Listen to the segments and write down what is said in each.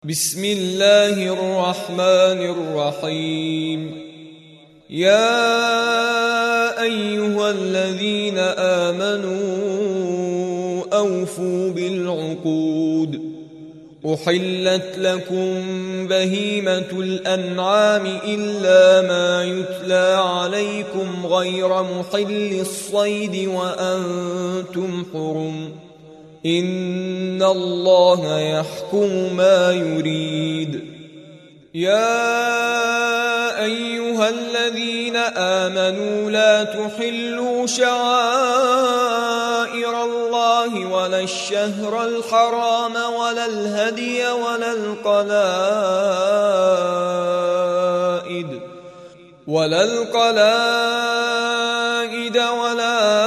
بسم الله الرحمن الرحيم. يا أيها الذين آمنوا أوفوا بالعقود. أحلت لكم بهيمة الأنعام إلا ما يتلى عليكم غير محل الصيد وأنتم حرم. إن الله يحكم ما يريد. يا أيها الذين آمنوا لا تحلوا شعائر الله ولا الشهر الحرام ولا الهدي ولا القلائد ولا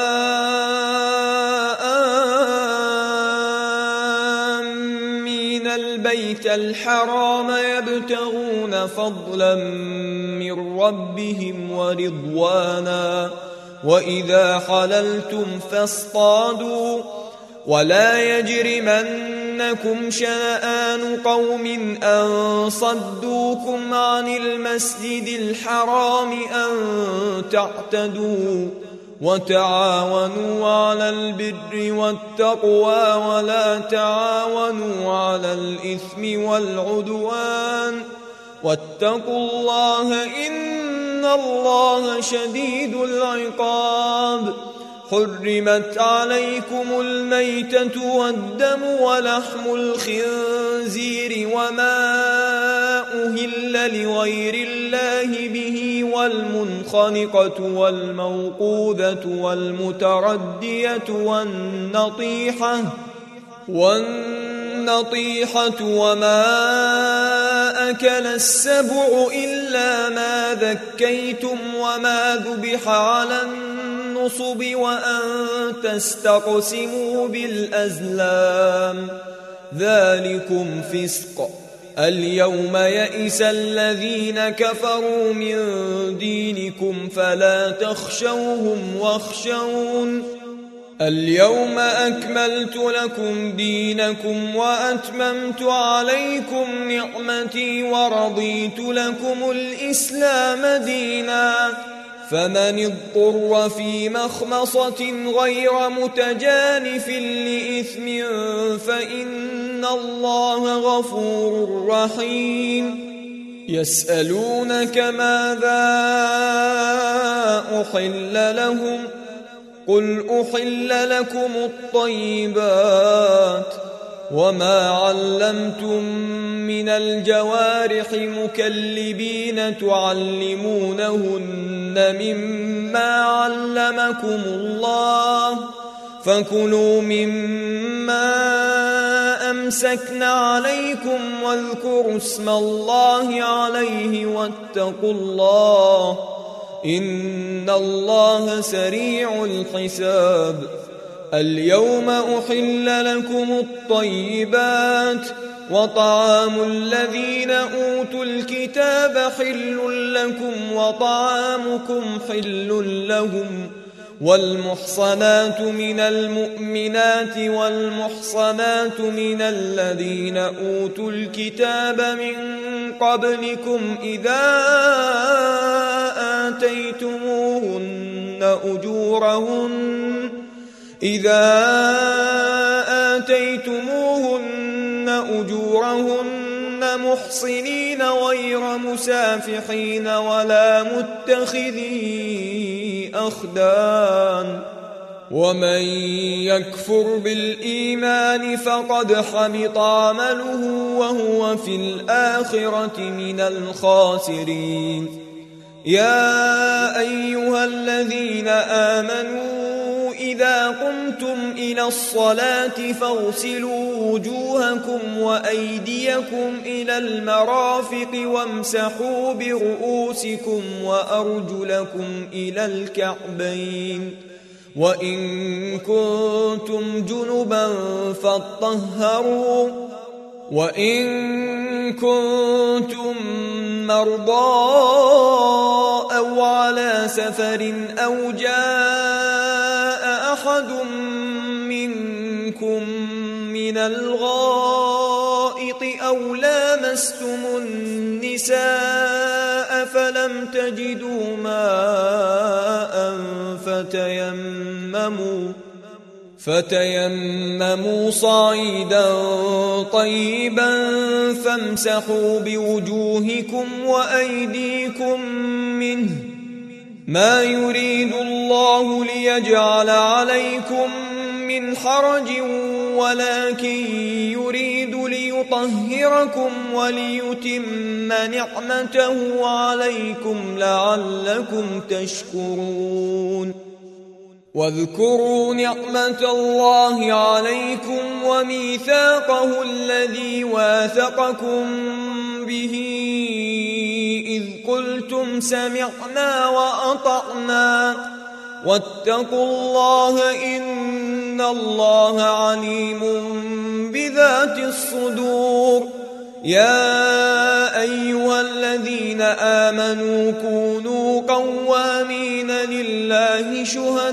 البيت الحرام يبتغون فضلا من ربهم ورضوانا. وإذا حللتم فاصطادوا ولا يجرمنكم شنآن قوم أن صدوكم عن المسجد الحرام أن تعتدوا. وتعاونوا على البر والتقوى ولا تعاونوا على الإثم والعدوان واتقوا الله إن الله شديد العقاب. حرمت عليكم الميتة والدم ولحم الخنزير وما أهل لغير الله به والمنخنقة والموقوذة والمتردية والنطيحة وما أكل السبع إلا ما ذكيتم وما ذبح على النصب وأن تستقسموا بالأزلام ذلكم فسق. اليوم يئس الذين كفروا من دينكم فلا تخشوهم واخشون. اليوم أكملت لكم دينكم وأتممت عليكم نعمتي ورضيت لكم الإسلام دينا. فمن اضطر في مخمصة غير متجانف لإثم فإن الله غفور رحيم. يسألونك ماذا أحل لهم قل أحل لكم الطيبات وما علمتم من الجوارح مكلبين تعلمونهن مما علمكم الله فكلوا مما أمسكن عليكم واذكروا اسم الله عليه واتقوا الله إن الله سريع الحساب. اليوم أحل لكم الطيبات وطعام الذين أوتوا الكتاب حل لكم وطعامكم حل لهم. والمحصنات من المؤمنات والمحصنات من الذين أوتوا الكتاب من قبلكم إذا آتيتموهن أجورهن محصنين غير مسافحين ولا متخذي أخدان. ومن يكفر بالإيمان فقد حبط عمله وهو في الآخرة من الخاسرين. يا أيها الذين آمنوا إذا قمتم إلى الصلاة فاغسلوا وجوهكم وأيديكم إلى المرافق وامسحوا برؤوسكم وأرجلكم إلى الكعبين وإن كنتم جنبا فاطهروا وإن كنتم مرضى أو على سفر أو جاء أحد منكم من الغائط أو لامستم النساء فلم تجدوا ماء فتيمموا صعيدا طيبا فامسحوا بوجوهكم وأيديكم منه ما يريد الله ليجعل عليكم من حرج ولكن يريد ليطهركم وليتم نعمته عليكم لعلكم تشكرون واذكروا نعمة الله عليكم وميثاقه الذي واثقكم به إذ قلتم سمعنا وأطعنا واتقوا الله إن الله عليم بذات الصدور يا أيها الذين آمنوا كونوا قوامين لله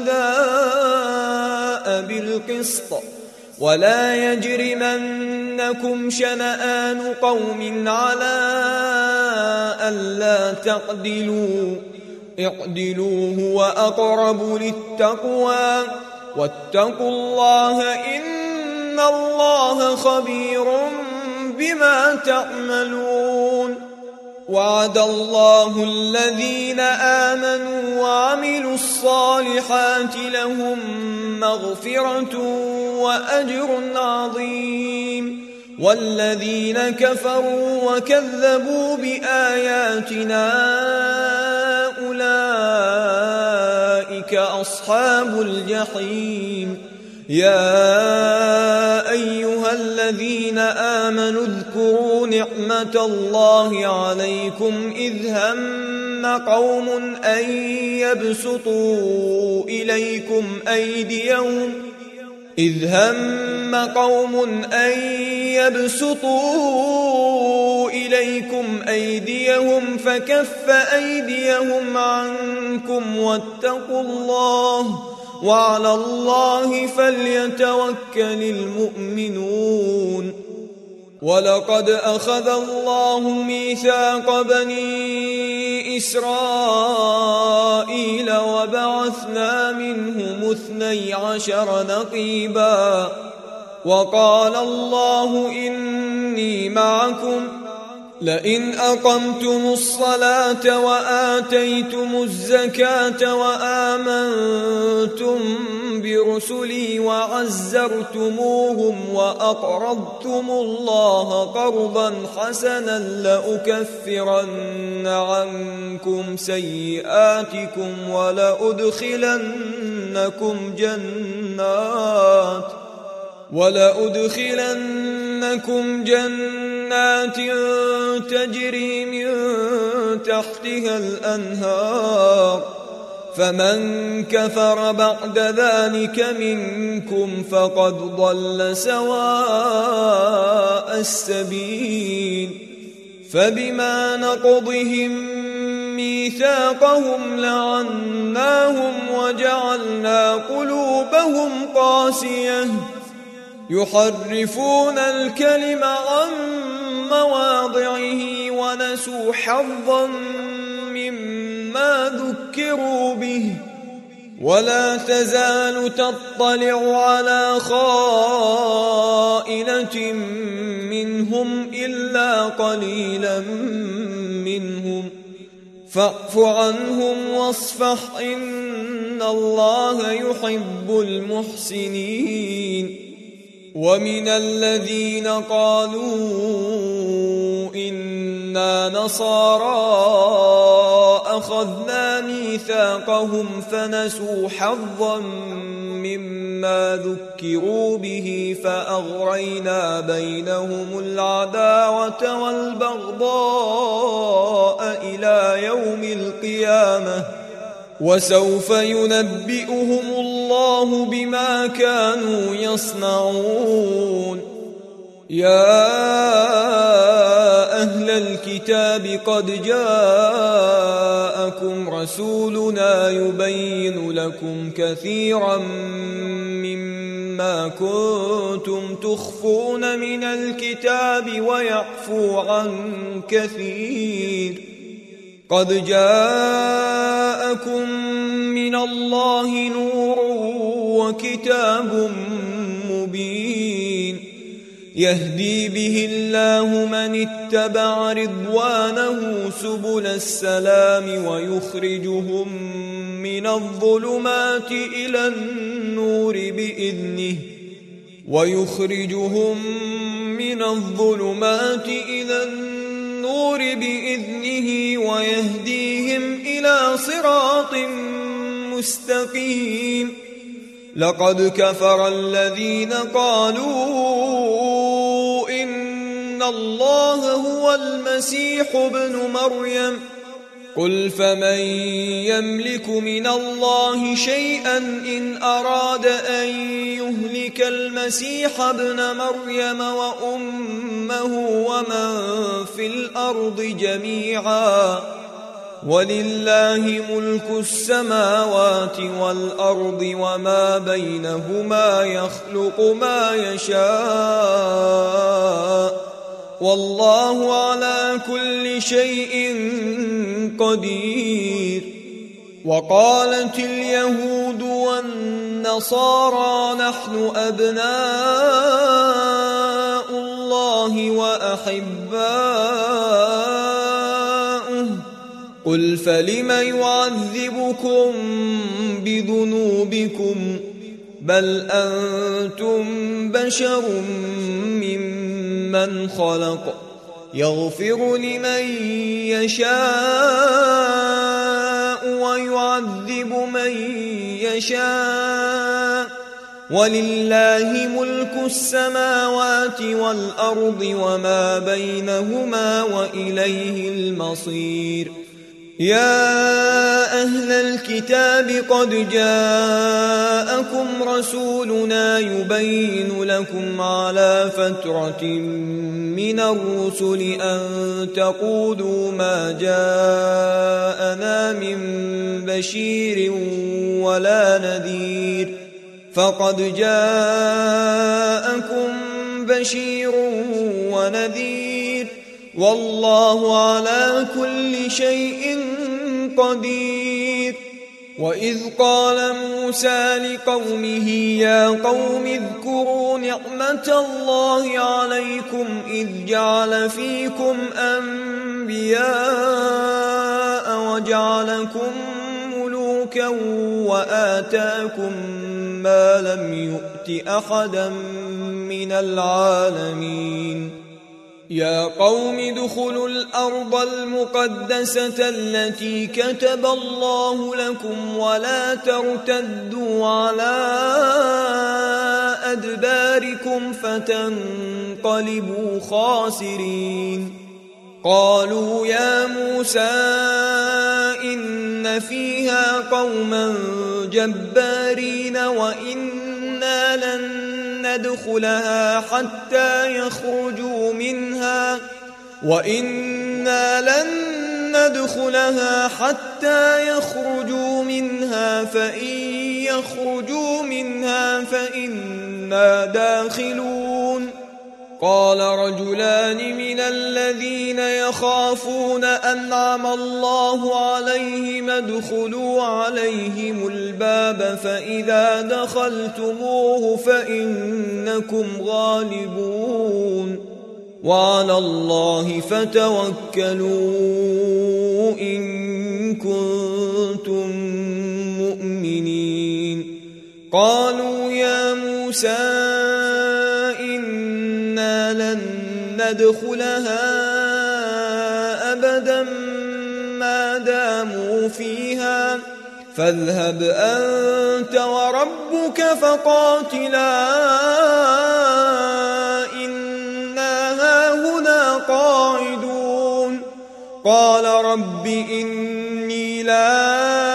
شهداء بالقسط ولا يجرمنكم شنآن قوم على ألا تعدلوا اعدلوا هو أقرب للتقوى واتقوا الله إن الله خبير بما تعملون وعد الله الذين آمنوا وعملوا الصالحات لهم مغفرة وأجر عظيم والذين كفروا وكذبوا بآياتنا أولئك أصحاب الجحيم يا أيها الذين آمنوا اذكروا نعمة الله عليكم إذ هم قوم أن يبسطوا إليكم أيديهم فكف أيديهم عنكم واتقوا الله وعلى الله فليتوكل المؤمنون ولقد أخذ الله ميثاق بني إسرائيل وبعثنا منهم 12 نقيبا وقال الله إني معكم لئن أقمتم الصلاة وآتيتم الزكاة وآمنتم برسلي وعزرتموهم وأقرضتم الله قرضا حسنا لأكفرن عنكم سيئاتكم ولأدخلنكم جنات تجري من تحتها الأنهار فمن كفر بعد ذلك منكم فقد ضل سواء السبيل فبما نقضهم ميثاقهم لعناهم وجعلنا قلوبهم قاسية يحرفون الكلم عن مواضعه ونسوا حظا مما ذكروا به ولا تزال تطلع على خائنة منهم إلا قليلا منهم فاعف عنهم واصفح إن الله يحب المحسنين ومن الذين قالوا إنا نصارى أخذنا ميثاقهم فنسوا حظا مما ذكروا به فأغرينا بينهم العداوة والبغضاء إلى يوم القيامة وسوف ينبئهم الله بما كانوا يصنعون يا أهل الكتاب قد جاءكم رسولنا يبين لكم كثيرا مما ما كنتم تخفون من الكتاب ويعفو عن كثير. قد جاءكم من الله نور وكتاب مبين يهدي به الله من اتبع رضوانه سبل السلام ويخرجهم من الظلمات إلى النور بإذنه ويهديهم إلى صراط مستقيم. لقد كفر الذين قالوا إن الله هو المسيح ابن مريم قل فمن يملك من الله شيئا إن أراد أن يهلك المسيح ابن مريم وأمه ومن في الأرض جميعا ولله ملك السماوات والأرض وما بينهما يخلق ما يشاء والله على كل شيء قدير. وقالت اليهود والنصارى نحن أبناء الله وأحباؤه قل فلم يعذبكم بذنوبكم بل أنتم بشر ممن خلق يغفر لمن يشاء ويعذب من يشاء ولله ملك السماوات والأرض وما بينهما وإليه المصير. يا أهل الكتاب قد جاءكم رسولنا يبين لكم على فترة من الرسل أن تقولوا ما جاءنا من بشير ولا نذير فقد جاءكم بشير ونذير والله على كل شيء قدير. وإذ قال موسى لقومه يا قوم اذكروا نعمة الله عليكم إذ جعل فيكم أنبياء وجعلكم ملوكا وآتاكم ما لم يؤت أحدا من العالمين. يا قوم ادخلوا الأرض المقدسة التي كتب الله لكم ولا ترتدوا على أدباركم فتنقلبوا خاسرين. قالوا يا موسى إن فيها قوما جبارين وإنا لن ندخلها حتى يخرجوا منها فإن يخرجوا منها فإنا داخلون. قال رجلان من الذين يخافون أنعم الله عليهم ادخلوا عليهم الباب فإذا دخلتموه فإنكم غالبون وعلى الله فتوكلوا إن كنتم مؤمنين. قالوا يا موسى إنا لن ندخلها أبدا ما داموا فيها فاذهب أنت وربك فقاتلا إنا هاهنا قاعدون. قال رب إني لا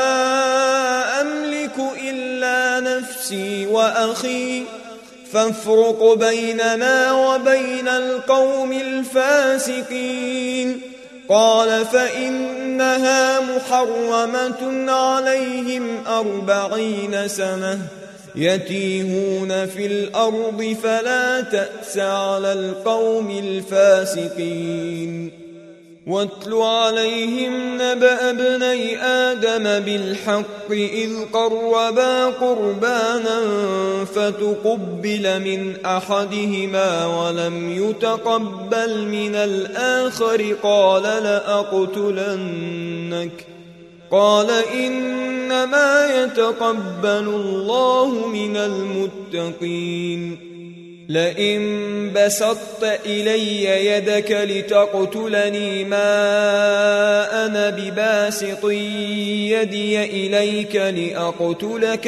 أملك إلا نفسي وأخي فافرق بيننا وبين القوم الفاسقين. قال فإنها محرمة عليهم 40 سنة يتيهون في الأرض فلا تأس على القوم الفاسقين واتل عليهم نبأ ابني آدم بالحق إذ قربا قربانا فتقبل من أحدهما ولم يتقبل من الآخر قال لأقتلنك قال إنما يتقبل الله من المتقين لئن بسطت إلي يدك لتقتلني ما أنا بباسط يدي إليك لأقتلك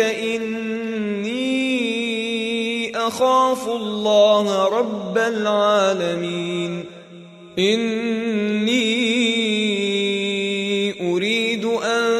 إني أخاف الله رب العالمين إني أريد أن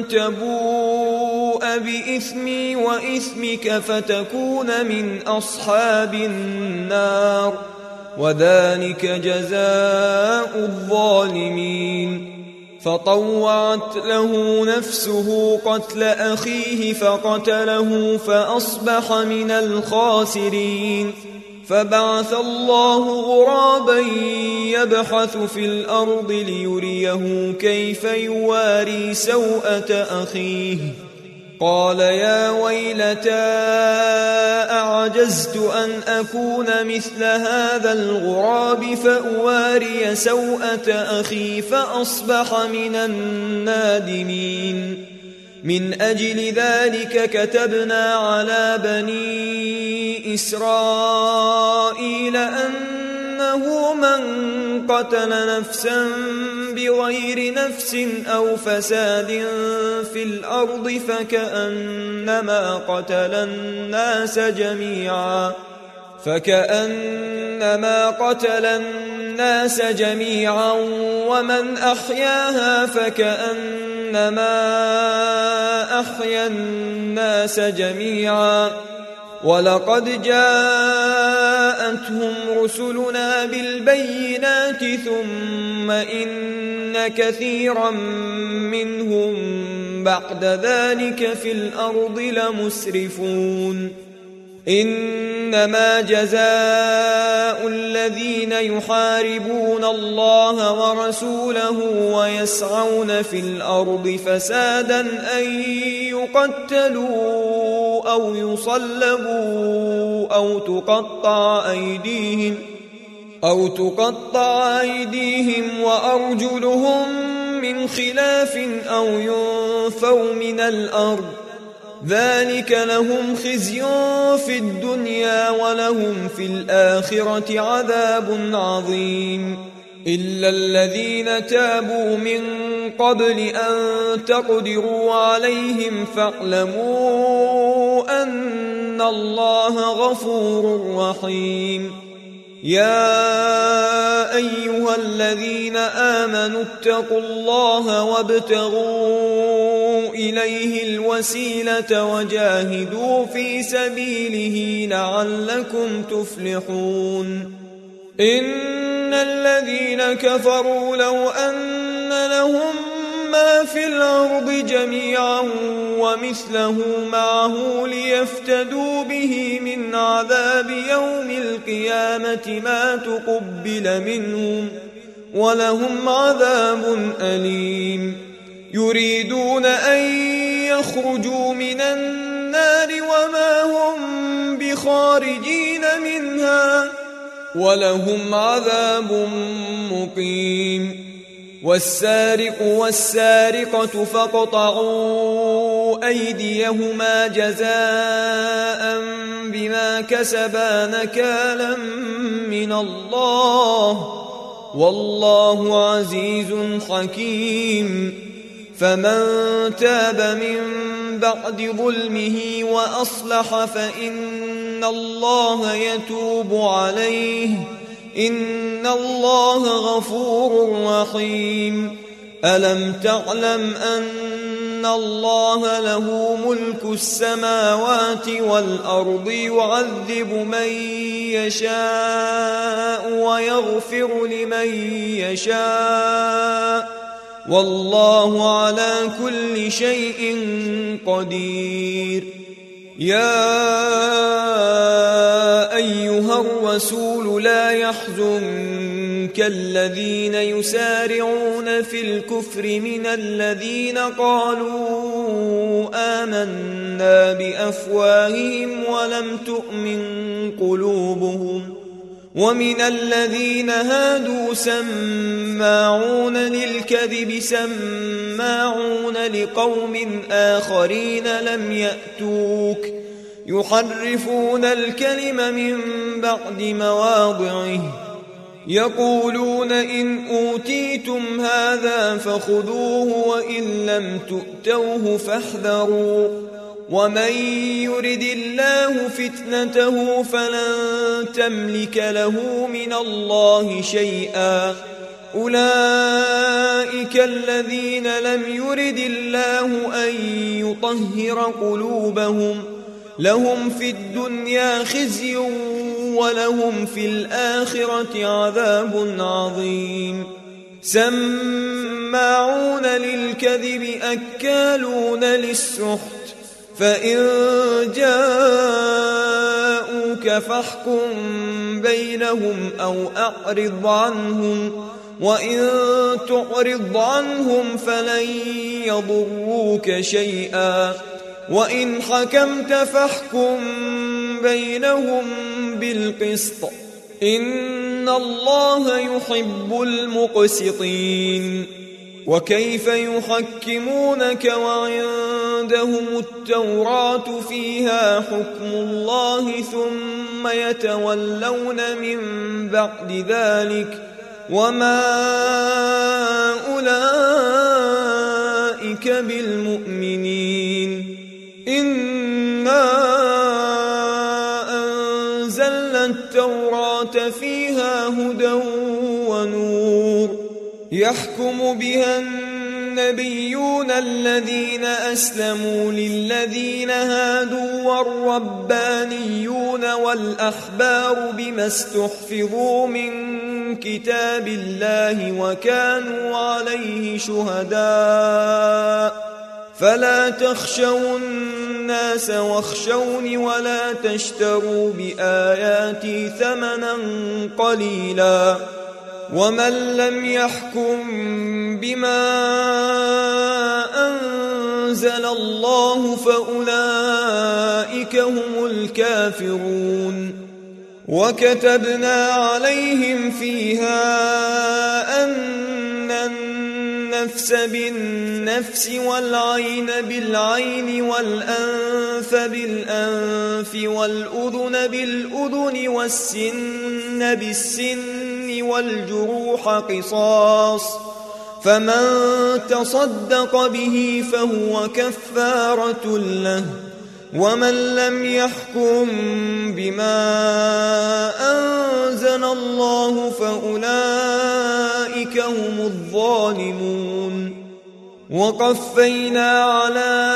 تبوء بإثمي وإثمك فتكون من أصحاب النار وذلك جزاء الظالمين فطوعت له نفسه قتل أخيه فقتله فأصبح من الخاسرين فبعث الله غرابا يبحث في الأرض ليريه كيف يواري سوءة أخيه قال يا ويلتى أعجزت أن أكون مثل هذا الغراب فأواري سوءة أخي فأصبح من النادمين من أجل ذلك كتبنا على بني إسرائيل أنه من قتل نفسا بغير نفس أو فساد في الأرض فكأنما قتل الناس جميعا ومن أحياها فكأنما أحيا الناس جميعا ولقد جاءتهم رسلنا بالبينات ثم إن كثيرا منهم بعد ذلك في الأرض لمسرفون إنما جزاء الذين يحاربون الله ورسوله ويسعون في الأرض فسادا أن يقتلوا أو يصلبوا أو تقطع أيديهم وأرجلهم من خلاف أو ينفوا من الأرض ذلك لهم خزي في الدنيا ولهم في الآخرة عذاب عظيم إلا الذين تابوا من قبل أن تقدروا عليهم فاعلموا أن الله غفور رحيم يا أيها الذين آمنوا اتقوا الله وابتغوا إليه الوسيلة وجاهدوا في سبيله لعلكم تفلحون إن الذين كفروا لو أن لهم ما في الأرض جميعا ومثله معه ليفتدوا به من عذاب يوم القيامة ما تقبل منهم ولهم عذاب أليم يريدون أن يخرجوا من النار وما هم بخارجين منها ولهم عذاب مقيم والسارق والسارقة فاقطعوا أيديهما جزاء بما كسبا نكالا من الله والله عزيز حكيم فمن تاب من بعد ظلمه وأصلح فإن الله يتوب عليه إن الله غفور رحيم ألم تعلم أن الله له ملك السماوات والأرض يعذب من يشاء ويغفر لمن يشاء والله على كل شيء قدير يا أيها الرسول لا يحزنك الذين يسارعون في الكفر من الذين قالوا آمنا بأفواههم ولم تؤمن قلوبهم ومن الذين هادوا سماعون للكذب سماعون لقوم آخرين لم يأتوك يحرفون الكلم من بعد مواضعه يقولون إن أوتيتم هذا فخذوه وإن لم تؤتوه فاحذروا ومن يرد الله فتنته فلن تملك له من الله شيئا أولئك الذين لم يرد الله أن يطهر قلوبهم لهم في الدنيا خزي ولهم في الآخرة عذاب عظيم سماعون للكذب أكالون للسحت فإن جاءوك فاحكم بينهم أو أعرض عنهم وإن تعرض عنهم فلن يضروك شيئا وإن حكمت فاحكم بينهم بالقسط إن الله يحب المقسطين وكيف يحكمونك وعندهم التوراة فيها حكم الله ثم يتولون من بعد ذلك وما أولئك بالمؤمنين إنا أنزلنا التوراة فيها هدى ونور يحكم بها النبيون الذين أسلموا للذين هادوا والربانيون والأحبار بما استحفظوا من كتاب الله وكانوا عليه شهداء فلا تخشوا الناس واخشوني ولا تشتروا بآياتي ثمنا قليلا ومن لم يحكم بما أنزل الله فأولئك هم الكافرون وكتبنا عليهم فيها أن النفس بالنفس والعين بالعين والأنف بالأنف والأذن بالأذن والسن بالسن والجروح قصاص فمن تصدق به فهو كفارة له ومن لم يحكم بما أنزل الله فأولئك هم الظالمون وقفينا على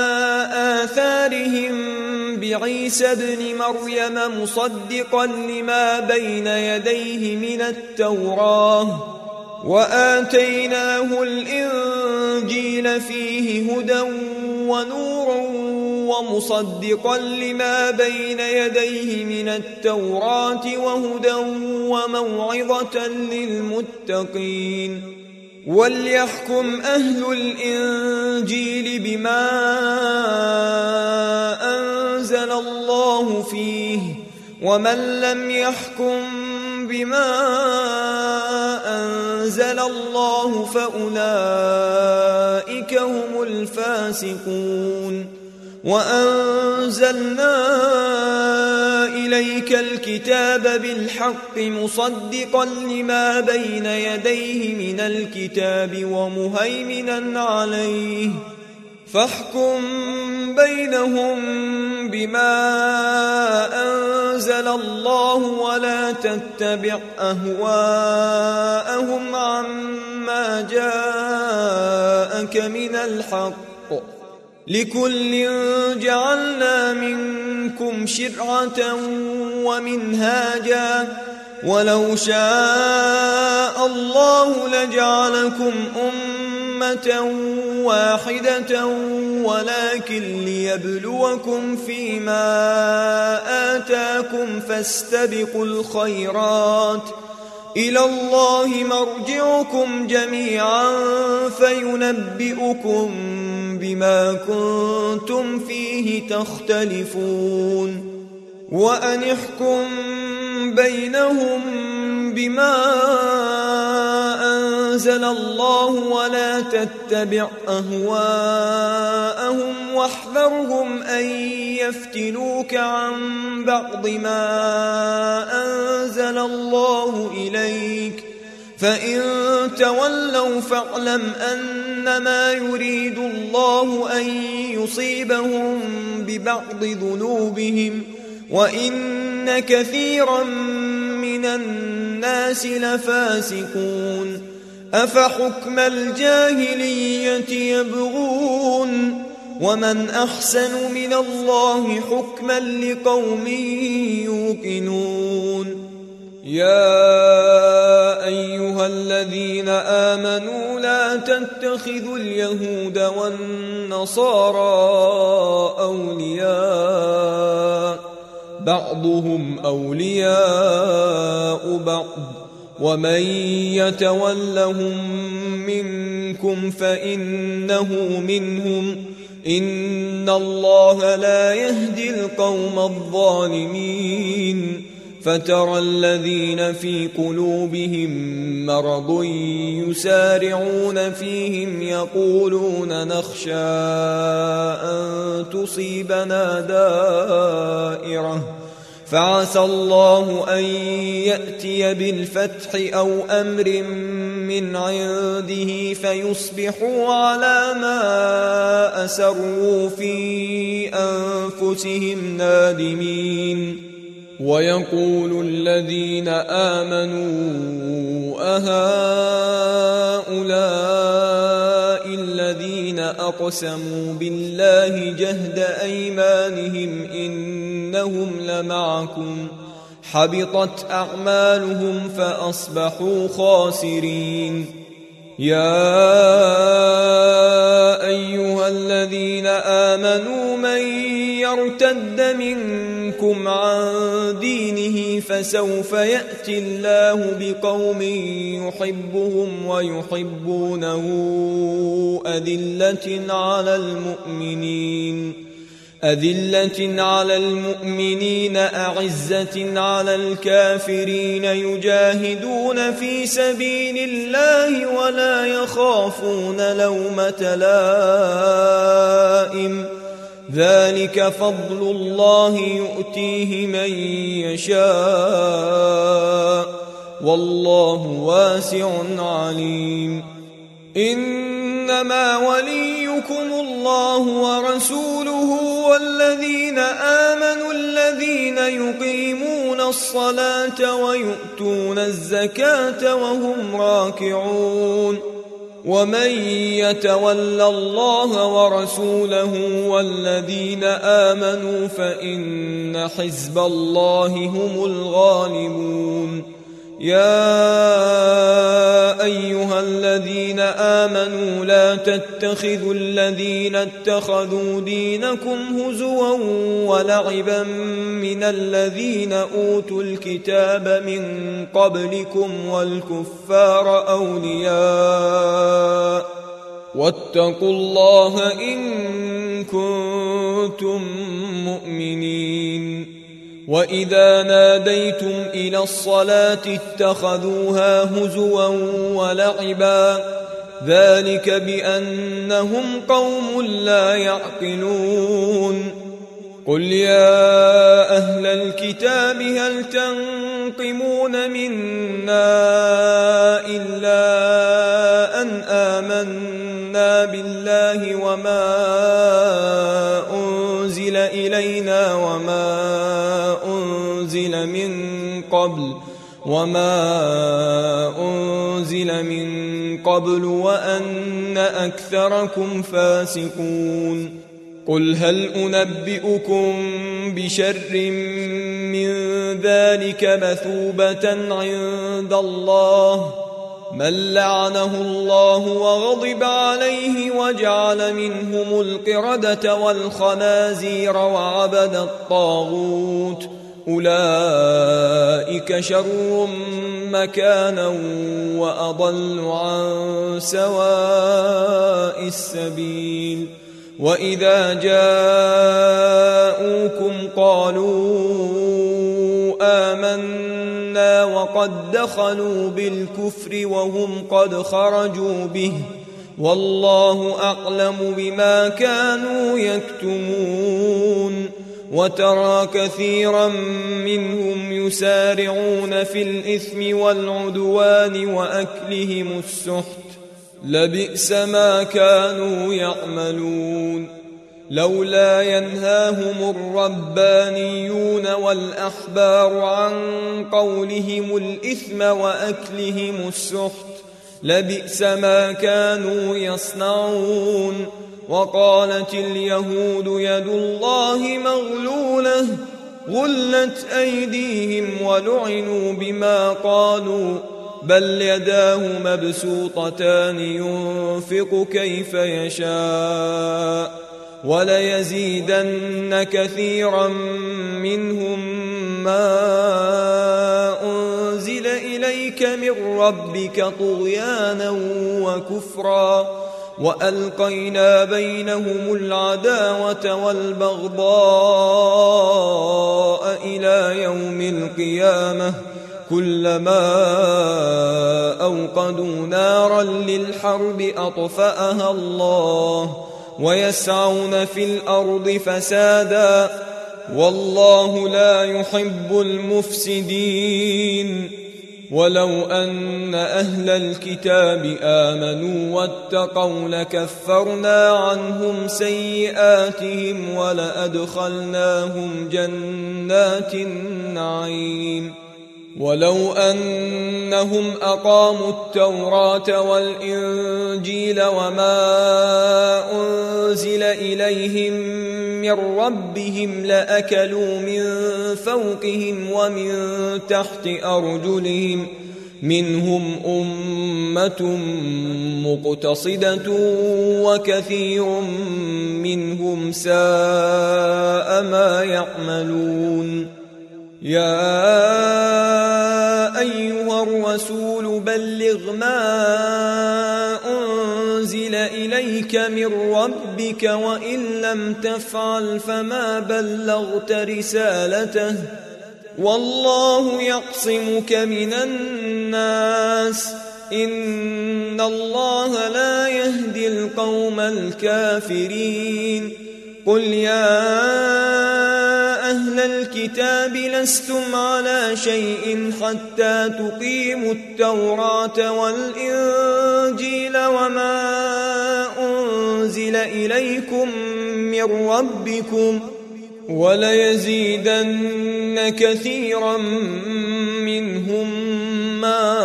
آثارهم بعيسى ابن مريم مصدقا لما بين يديه من التوراة وآتيناه الإنجيل فيه هدى ونور ومصدقا لما بين يديه من التوراة وهدى وموعظة للمتقين وليحكم أهل الإنجيل بما أنزل الله فيه ومن لم يحكم بما أنزل الله فأولئك هم الفاسقون وأنزلنا إليك الكتاب بالحق مصدقا لما بين يديه من الكتاب ومهيمنا عليه فاحكم بينهم بما أنزل الله ولا تتبع أهواءهم عما جاءك من الحق لكل جعلنا منكم شرعة ومنهاجا ولو شاء الله لجعلكم أمة واحدة ولكن ليبلوكم فيما آتاكم فاستبقوا الخيرات إلى الله مرجعكم جميعا فينبئكم بما كنتم فيه تختلفون وأن احكم بينهم بما أنزل الله ولا تتبع أهواءهم واحذرهم أن يفتنوك عن بعض ما أنزل الله إليك فإن تولوا فاعلم أنما يريد الله أن يصيبهم ببعض ذنوبهم وإن كثيرا من الناس لفاسقون أفحكم الجاهلية يبغون ومن أحسن من الله حكما لقوم يوقنون يا أيها الذين آمنوا لا تتخذوا اليهود والنصارى أولياء بعضهم أولياء بعض ومن يتولهم منكم فإنه منهم إن الله لا يهدي القوم الظالمين فترى الذين في قلوبهم مرض يسارعون فيهم يقولون نخشى أن تصيبنا دائرة فعسى الله أن يأتي بالفتح أو أمر من عنده فيصبحوا على ما أسروا في أنفسهم نادمين ويقول الذين آمنوا أهؤلاء الذين أقسموا بالله جهد أيمانهم إنهم لمعكم حبطت أعمالهم فأصبحوا خاسرين يا أيها الذين آمنوا من يرتد منكم عن دينه فسوف يأتي الله بقوم يحبهم ويحبونه أذلة على المؤمنين أعزة على الكافرين يجاهدون في سبيل الله ولا يخافون لومة لائم ذلك فضل الله يؤتيه من يشاء والله واسع عليم إنما وليكم الله ورسوله والذين آمنوا الذين يقيمون الصلاة ويؤتون الزكاة وهم راكعون ومن يتول الله ورسوله والذين آمنوا فإن حزب الله هم الغالبون يا أيها الذين آمنوا لا تتخذوا الذين اتخذوا دينكم هزوا ولعبا من الذين أوتوا الكتاب من قبلكم والكفار أولياء واتقوا الله إن كنتم مؤمنين وإذا ناديتم إلى الصلاة اتخذوها هزوا ولعبا ذلك بأنهم قوم لا يعقلون قل يا أهل الكتاب هل تنقمون منا إلا أن آمنا بالله وما أنزل إلينا وما أنزل من قبل وأن أكثركم فاسقون قل هل أنبئكم بشر من ذلك مثوبة عند الله من لعنه الله وغضب عليه وجعل منهم القردة والخنازير وعبد الطاغوت أولئك شر مكانا وأضل عن سواء السبيل وإذا جاءوكم قالوا آمنا وقد دخلوا بالكفر وهم قد خرجوا به والله أعلم بما كانوا يكتمون وترى كثيرا منهم يسارعون في الإثم والعدوان وأكلهم السحت لبئس ما كانوا يعملون لولا ينهاهم الربانيون والأحبار عن قولهم الإثم وأكلهم السحت لبئس ما كانوا يصنعون وقالت اليهود يد الله مغلولة غلت أيديهم ولعنوا بما قالوا بل يداه مبسوطتان ينفق كيف يشاء وليزيدن كثيرا منهم ما أنزل إليك من ربك طغيانا وكفرا وألقينا بينهم العداوة والبغضاء إلى يوم القيامة كلما أوقدوا نارا للحرب أطفأها الله ويسعون في الأرض فسادا والله لا يحب المفسدين ولو أن أهل الكتاب آمنوا واتقوا لكفرنا عنهم سيئاتهم ولأدخلناهم جنات النعيم ولو أنهم أقاموا التوراة والإنجيل وما أنزل إليهم من ربهم لأكلوا من فوقهم ومن تحت أرجلهم منهم أمة مقتصدة وكثير منهم ساء ما يعملون يا أيها الرسول بلغ ما أنزل إليك من ربك وإن لم تفعل فما بلغت رسالته والله يعصمك من الناس إن الله لا يهدي القوم الكافرين قل يا أهل الكتاب لستم على شيء حتى تقيموا التوراة والإنجيل وما أنزل إليكم من ربكم وليزيدن كثيرا منهم ما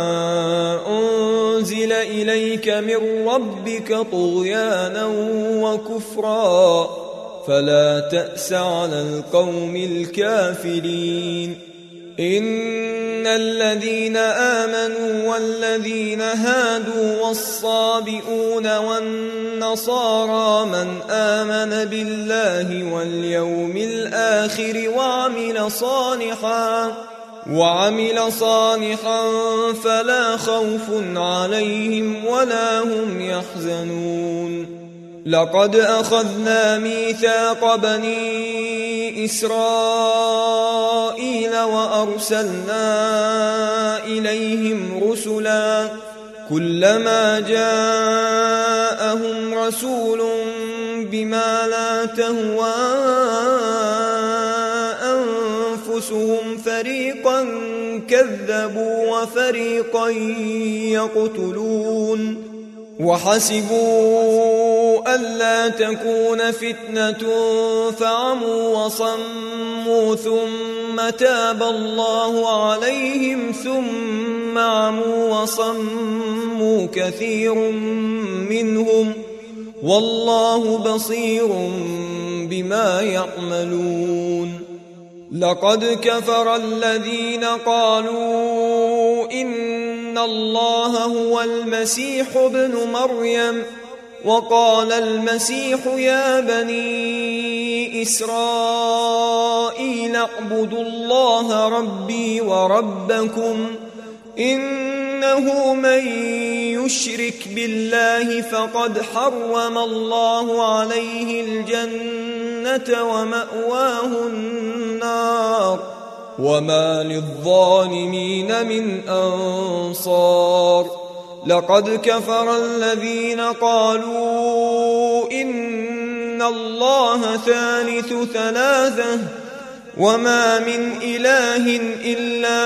أنزل إليك من ربك طغيانا وكفرا فلا تأس على القوم الكافرين إن الذين آمنوا والذين هادوا والصابئون والنصارى من آمن بالله واليوم الآخر وعمل صالحا فلا خوف عليهم ولا هم يحزنون لقد أخذنا ميثاق بني إسرائيل وأرسلنا إليهم رسلا كلما جاءهم رسول بما لا تهوى أنفسهم فريقا كذبوا وفريقا يقتلون وحسبوا ألا تكون فتنة فعموا وصموا ثم تاب الله عليهم ثم عموا وصموا كثير منهم والله بصير بما يعملون لقد كفر الذين قالوا إن إن الله هو المسيح ابن مريم. وقال المسيح يا بني إسرائيل اعبدوا الله ربي وربكم إنه من يشرك بالله فقد حرم الله عليه الجنة ومأواه النار وما للظالمين من أنصار. لقد كفر الذين قالوا إن الله ثالث ثلاثة وما من إله إلا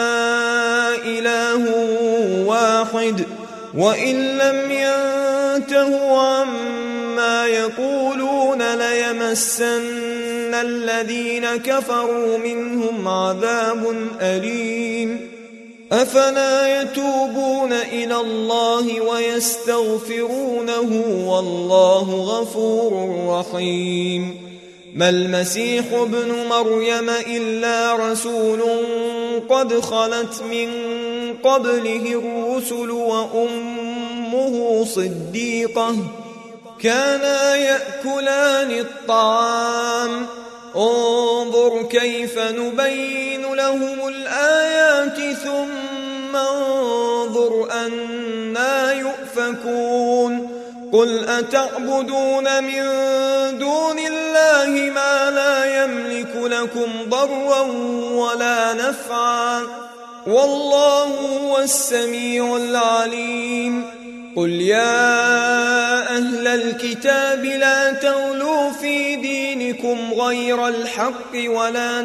إله واحد وإن لم ينتهوا عما يقولون ليمسن الذين كفروا منهم عذاب أليم. أفلا يتوبون إلى الله ويستغفرونه والله غفور رحيم. ما المسيح ابن مريم إلا رسول قد خلت من قبله الرسل وأمه صديقة كانا يأكلان الطعام انظر كيف نبين لهم الآيات ثم انظر أنا يؤفكون. قل أتعبدون من دون الله ما لا يملك لكم ضرا ولا نفعا والله هو السميع العليم. قل يا أهل الكتاب لا تغلوا في دينكم غير الحق ولا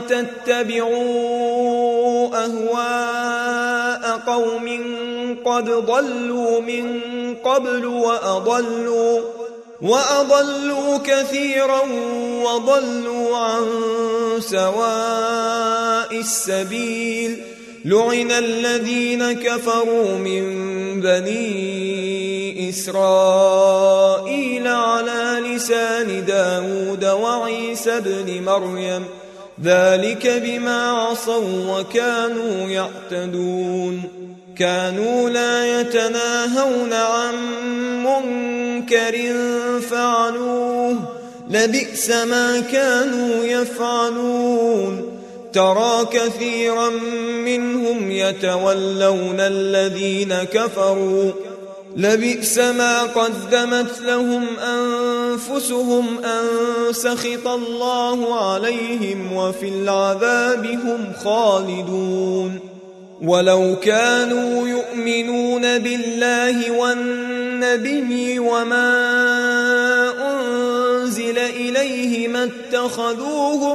تتبعوا أهواء قوم قد ضلوا من قبل وأضلوا كثيرا وضلوا عن سواء السبيل. لعن الذين كفروا من بني إسرائيل على لسان داود وعيسى بن مريم ذلك بما عصوا وكانوا يعتدون. كانوا لا يتناهون عن منكر فعلوه لبئس ما كانوا يفعلون. ترى كثيرا منهم يتولون الذين كفروا لبئس ما قدمت لهم أنفسهم أن سخط الله عليهم وفي العذاب هم خالدون. ولو كانوا يؤمنون بالله والنبي وما أنزل إليه ما اتخذوهم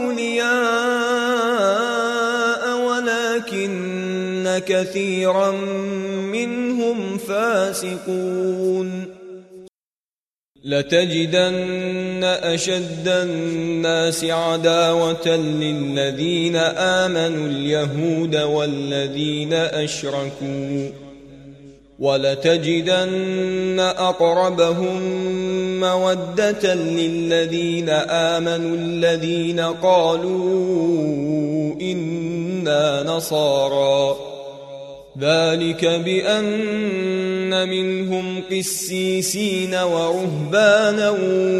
أولياء ولكن كثيرا منهم فاسقون. لتجدن أشد الناس عداوة للذين آمنوا اليهود والذين أشركوا ولتجدن أقربهم مودة للذين آمنوا الذين قالوا إنا نصارى ذلك بأن منهم قسيسين ورهبانا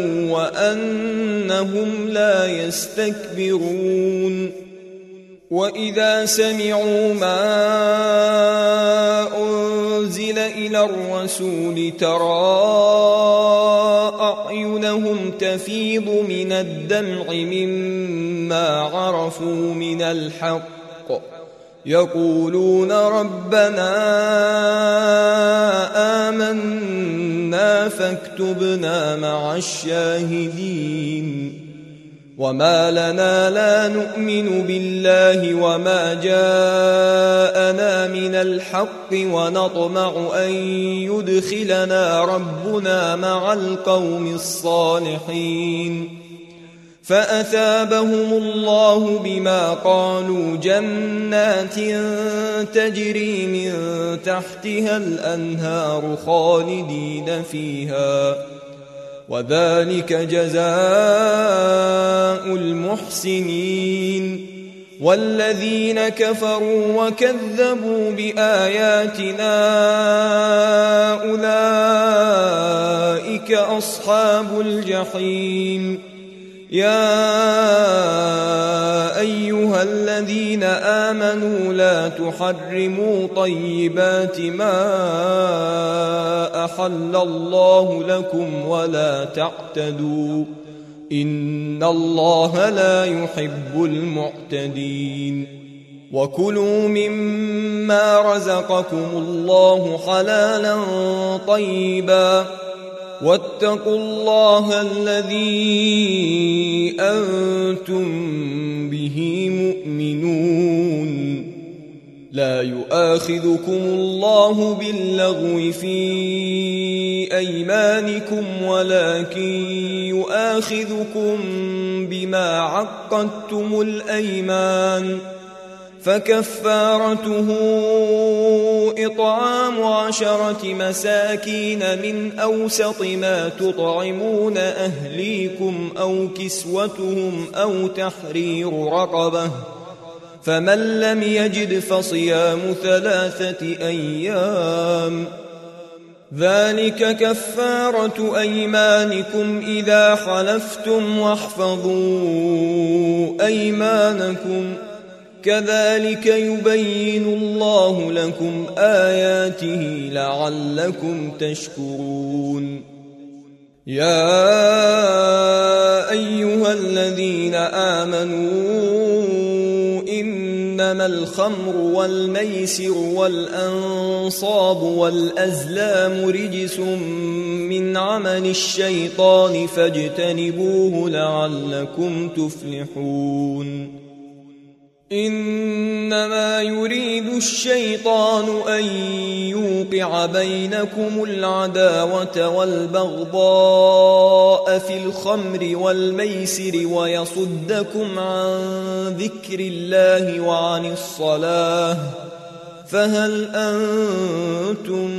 وأنهم لا يستكبرون. وإذا سمعوا ما أنزل إلى الرسول ترى أعينهم تفيض من الدمع مما عرفوا من الحق يقولون ربنا آمنا فاكتبنا مع الشاهدين. وما لنا لا نؤمن بالله وما جاءنا من الحق ونطمع أن يدخلنا ربنا مع القوم الصالحين. فأثابهم الله بما قالوا جنات تجري من تحتها الأنهار خالدين فيها وذلك جزاء المحسنين. والذين كفروا وكذبوا بآياتنا أولئك أصحاب الجحيم يا أيها الذين آمنوا لا تحرموا طيبات ما أحل الله لكم ولا تعتدوا إن الله لا يحب المعتدين وكلوا مما رزقكم الله حلالا طيبا واتقوا الله الذي أنتم به مؤمنون لا يؤاخذكم الله باللغو في أيمانكم ولكن يؤاخذكم بما عقدتم الأيمان فكفارته إطعام 10 مساكين من أوسط ما تطعمون أهليكم أو كسوتهم أو تحرير رقبة فمن لم يجد فصيام 3 أيام ذلك كفارة أيمانكم إذا حلفتم واحفظوا أيمانكم كذلك يبين الله لكم آياته لعلكم تشكرون يا أيها الذين آمنوا إنما الخمر والميسر والأنصاب والأزلام رجس من عمل الشيطان فاجتنبوه لعلكم تفلحون إنما يريد الشيطان أن يوقع بينكم العداوة والبغضاء في الخمر والميسر ويصدكم عن ذكر الله وعن الصلاة فهل أنتم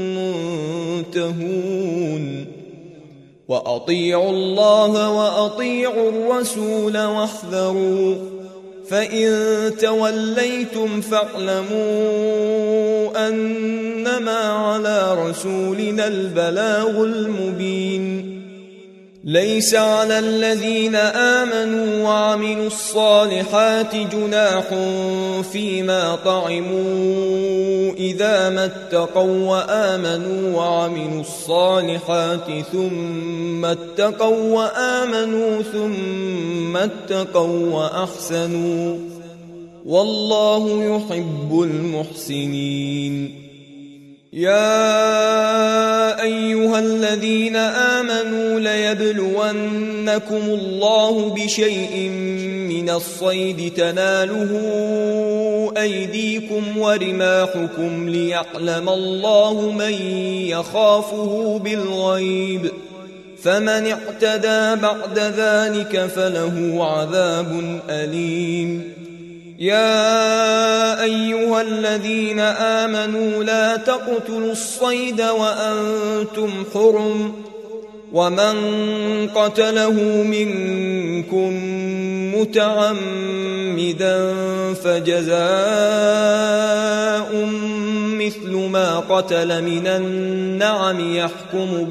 منتهون وأطيعوا الله وأطيعوا الرسول واحذروا فإن توليتم فاعلموا أنما على رسولنا البلاغ المبين ليس على الذين آمنوا وعملوا الصالحات جناح فيما طعموا إذا ما اتقوا وآمنوا وعملوا الصالحات ثم اتقوا وآمنوا ثم اتقوا وأحسنوا والله يحب المحسنين يا أيها الذين آمنوا ليبلونكم الله بشيء من الصيد تناله أيديكم ورماحكم ليعلم الله من يخافه بالغيب فمن اعتدى بعد ذلك فله عذاب أليم يا أيها الذين آمنوا لا تقتلوا الصيد وأنتم حرم ومن قتله منكم متعمدا فجزاء مثل ما قتل من النعم يحكم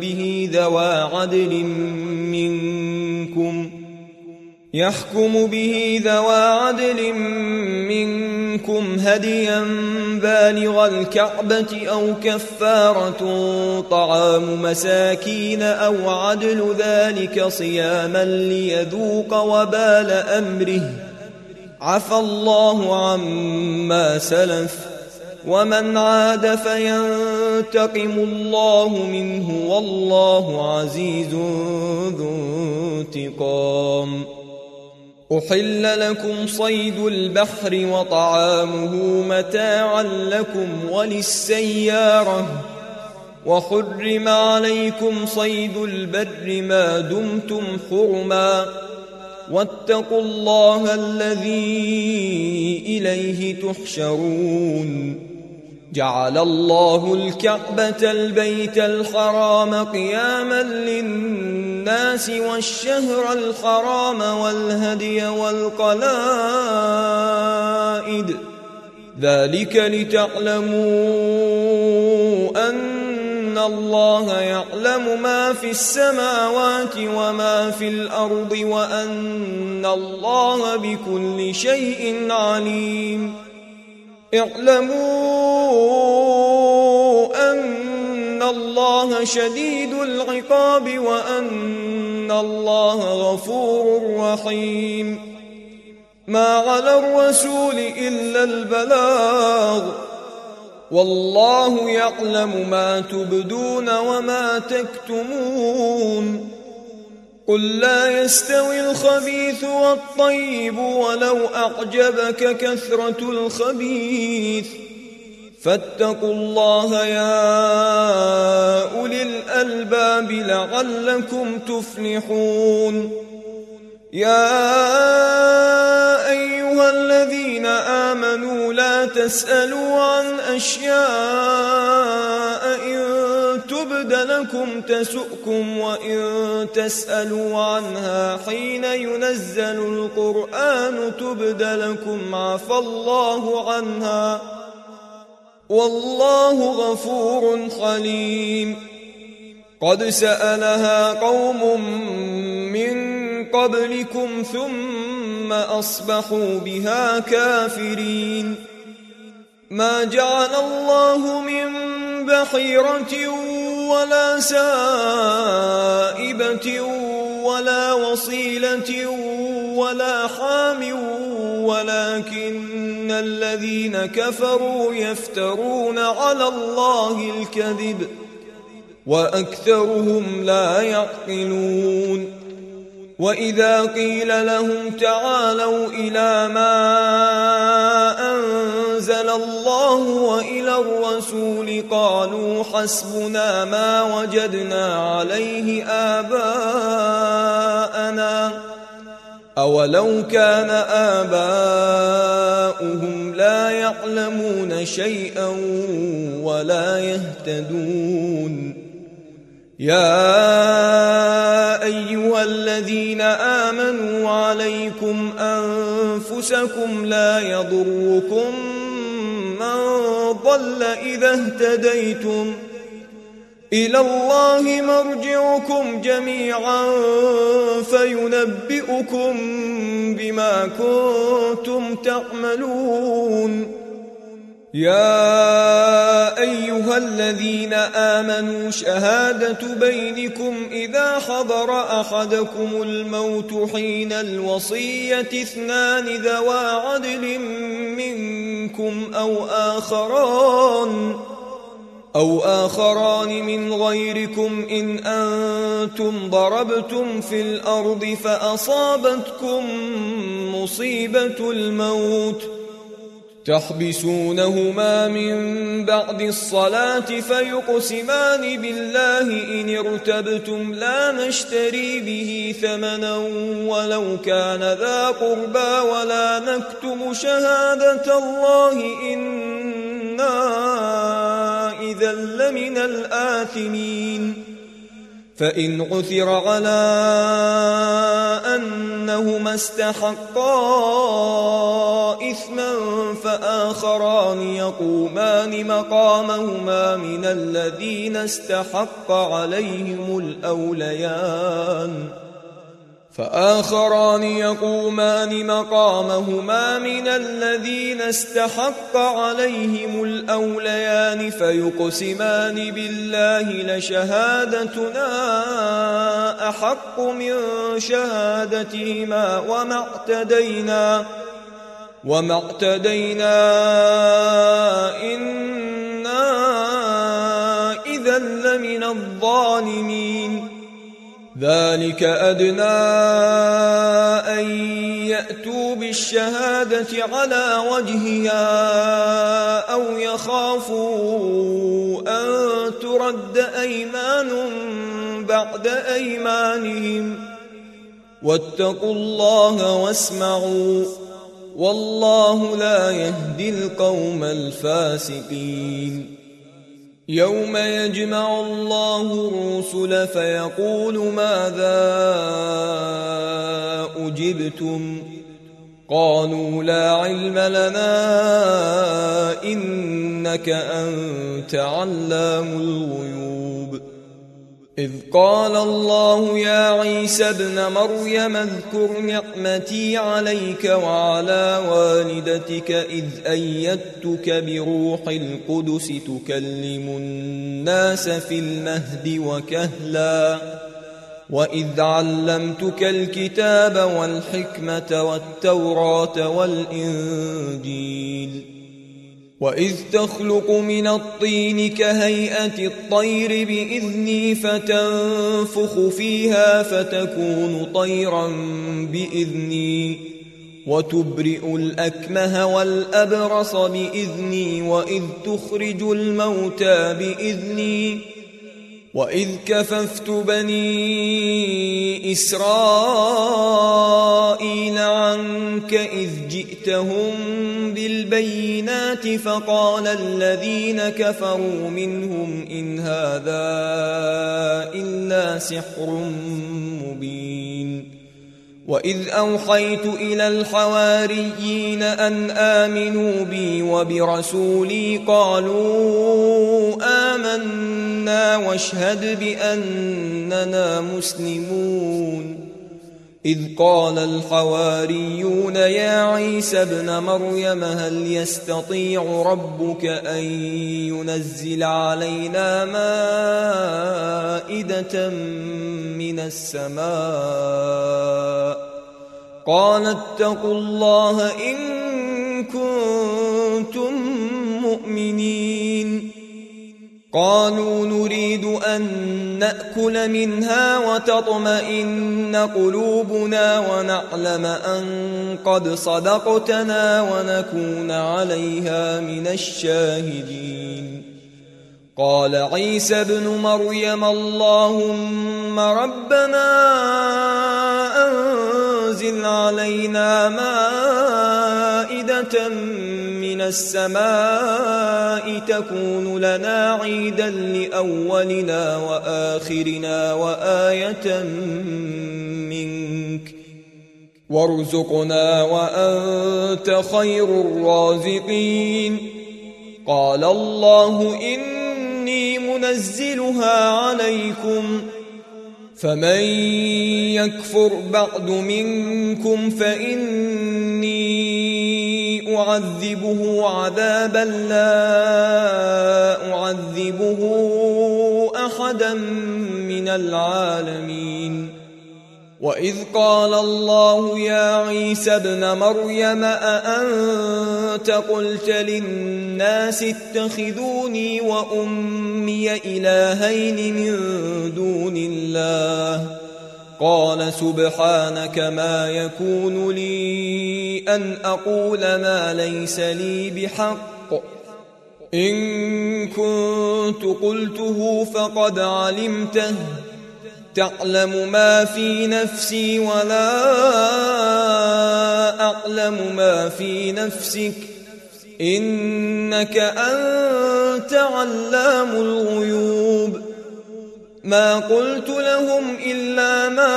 به ذوى عدل منكم هديا بالغ الكعبة أو كفارة طعام مساكين أو عدل ذلك صياما ليذوق وبال أمره عفى الله عما سلف ومن عاد فينتقم الله منه والله عزيز ذو انتقام أحل لكم صيد البحر وطعامه متاعا لكم وللسيارة وحرم عليكم صيد البر ما دمتم حرما واتقوا الله الذي إليه تحشرون جعل الله الكعبة البيت الحرام قياما للناس والشهر الحرام والهدي والقلائد ذلك لتعلموا أن الله يعلم ما في السماوات وما في الأرض وأن الله بكل شيء عليم اعلموا أن الله شديد العقاب وأن الله غفور رحيم ما على الرسول إلا البلاغ والله يعلم ما تبدون وما تكتمون قل لا يستوي الخبيث والطيب ولو أعجبك كثرة الخبيث فاتقوا الله يا أولي الألباب لعلكم تفلحون يا أيها الذين آمنوا لا تسألوا عن أشياء إن تبد لكم تسؤكم وإن تسألوا عنها حين ينزل القرآن تبد لكم عفى الله عنها والله غفور حليم قد سألها قوم من قبلكم ثم أصبحوا بها كافرين ما جعل الله من بحيرة ولا سائبة ولا وصيلة ولا حام ولكن الذين كفروا يفترون على الله الكذب وأكثرهم لا يعقلون وإذا قيل لهم تعالوا إلى ما أنزل الله وإلى الرسول قالوا حسبنا ما وجدنا عليه آباءنا أولو كان آباؤهم لا يعلمون شيئا ولا يهتدون يا أيها الذين آمنوا عليكم أنفسكم لا يضركم من ضل إذا اهتديتم إلى الله مرجعكم جميعا فينبئكم بما كنتم تعملون يا أيها الذين آمنوا شهادة بينكم إذا حضر أحدكم الموت حين الوصية اثنان ذوى عدل منكم أو آخران من غيركم إن أنتم ضربتم في الأرض فأصابتكم مصيبة الموت تحبسونهما من بعد الصلاة فيقسمان بالله إن ارتبتم لا نشتري به ثمنا ولو كان ذا قربى ولا نكتم شهادة الله إنا إذا لمن الآثمين فإن عثر على أنهما استحقا إثما فآخران يقومان مقامهما من الذين استحق عليهم الأوليان فيقسمان بالله لشهادتنا أحق من شهادتهما وما اعتدينا إنا إذا لمن الظالمين ذلك أدنى أن يأتوا بالشهادة على وجهها أو يخافوا أن ترد أيمان بعد أيمانهم واتقوا الله واسمعوا والله لا يهدي القوم الفاسقين. يوم يجمع الله الرسل فيقول ماذا أجبتم؟ قالوا لا علم لنا إنك أنت علام الغيوب. إذ قال الله يا عيسى ابن مريم اذكر نعمتي عليك وعلى والدتك إذ أيدتك بروح القدس تكلم الناس في المهد وكهلا وإذ علمتك الكتاب والحكمة والتوراة والإنجيل وإذ تخلق من الطين كهيئة الطير بإذني فتنفخ فيها فتكون طيرا بإذني وتبرئ الأكمه والأبرص بإذني وإذ تخرج الموتى بإذني وإذ كففت بني إسرائيل عنك إذ جئتهم بالبينات فقال الذين كفروا منهم إن هذا إلا سحر مبين. وإذ أوحيت إلى الحواريين أن آمنوا بي وبرسولي قالوا آمنا واشهد بأننا مسلمون. إذ قال الحواريون يا عيسى ابن مريم هل يستطيع ربك أن ينزل علينا مائدة من السماء؟ قال اتقوا الله إن كنتم مؤمنين. قالوا نريد أن نأكل منها وتطمئن قلوبنا ونعلم أن قد صدقتنا ونكون عليها من الشاهدين. قال عيسى ابن مريم اللهم ربنا أنزل علينا مائدة من السماء تكون لنا عيدا لأولنا وآخرنا وآية منك وارزقنا وأنت خير الرازقين. قال الله إني منزلها عليكم فمن يكفر بعد منكم فإني أعذبه عذابا لا أعذبه أحدا من العالمين. وإذ قال الله يا عيسى ابن مريم أأنت قلت للناس اتخذوني وأمي إلهين من دون الله؟ قال سبحانك ما يكون لي أن أقول ما ليس لي بحق إن كنت قلته فقد علمته تعلم ما في نفسي ولا أعلم ما في نفسك إنك أنت علام الغيوب. ما قلت لهم إلا ما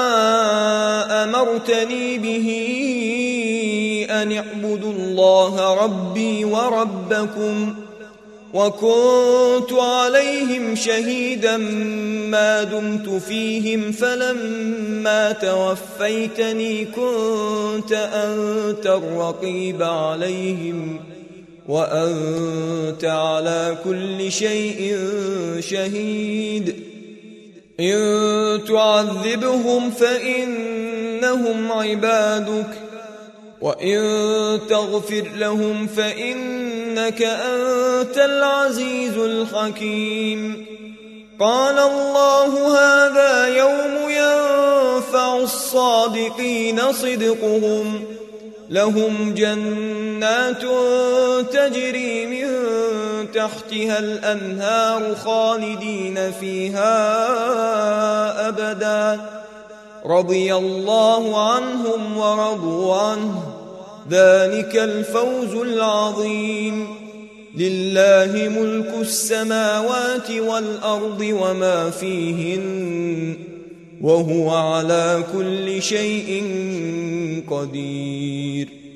أمرتني به أن اعبدوا الله ربي وربكم وكنت عليهم شهيدا ما دمت فيهم فلما توفيتني كنت أنت الرقيب عليهم وأنت على كل شيء شهيد. إن تعذبهم فإنهم عبادك وإن تغفر لهم فإنك أنت العزيز الحكيم. قال الله هذا يوم ينفع الصادقين صدقهم لهم جنات تجري من تحتها الأنهار خالدين فيها أبدا رضي الله عنهم ورضوا عنه ذلك الفوز العظيم. لله ملك السماوات والأرض وما فيهن وهو على كل شيء قدير.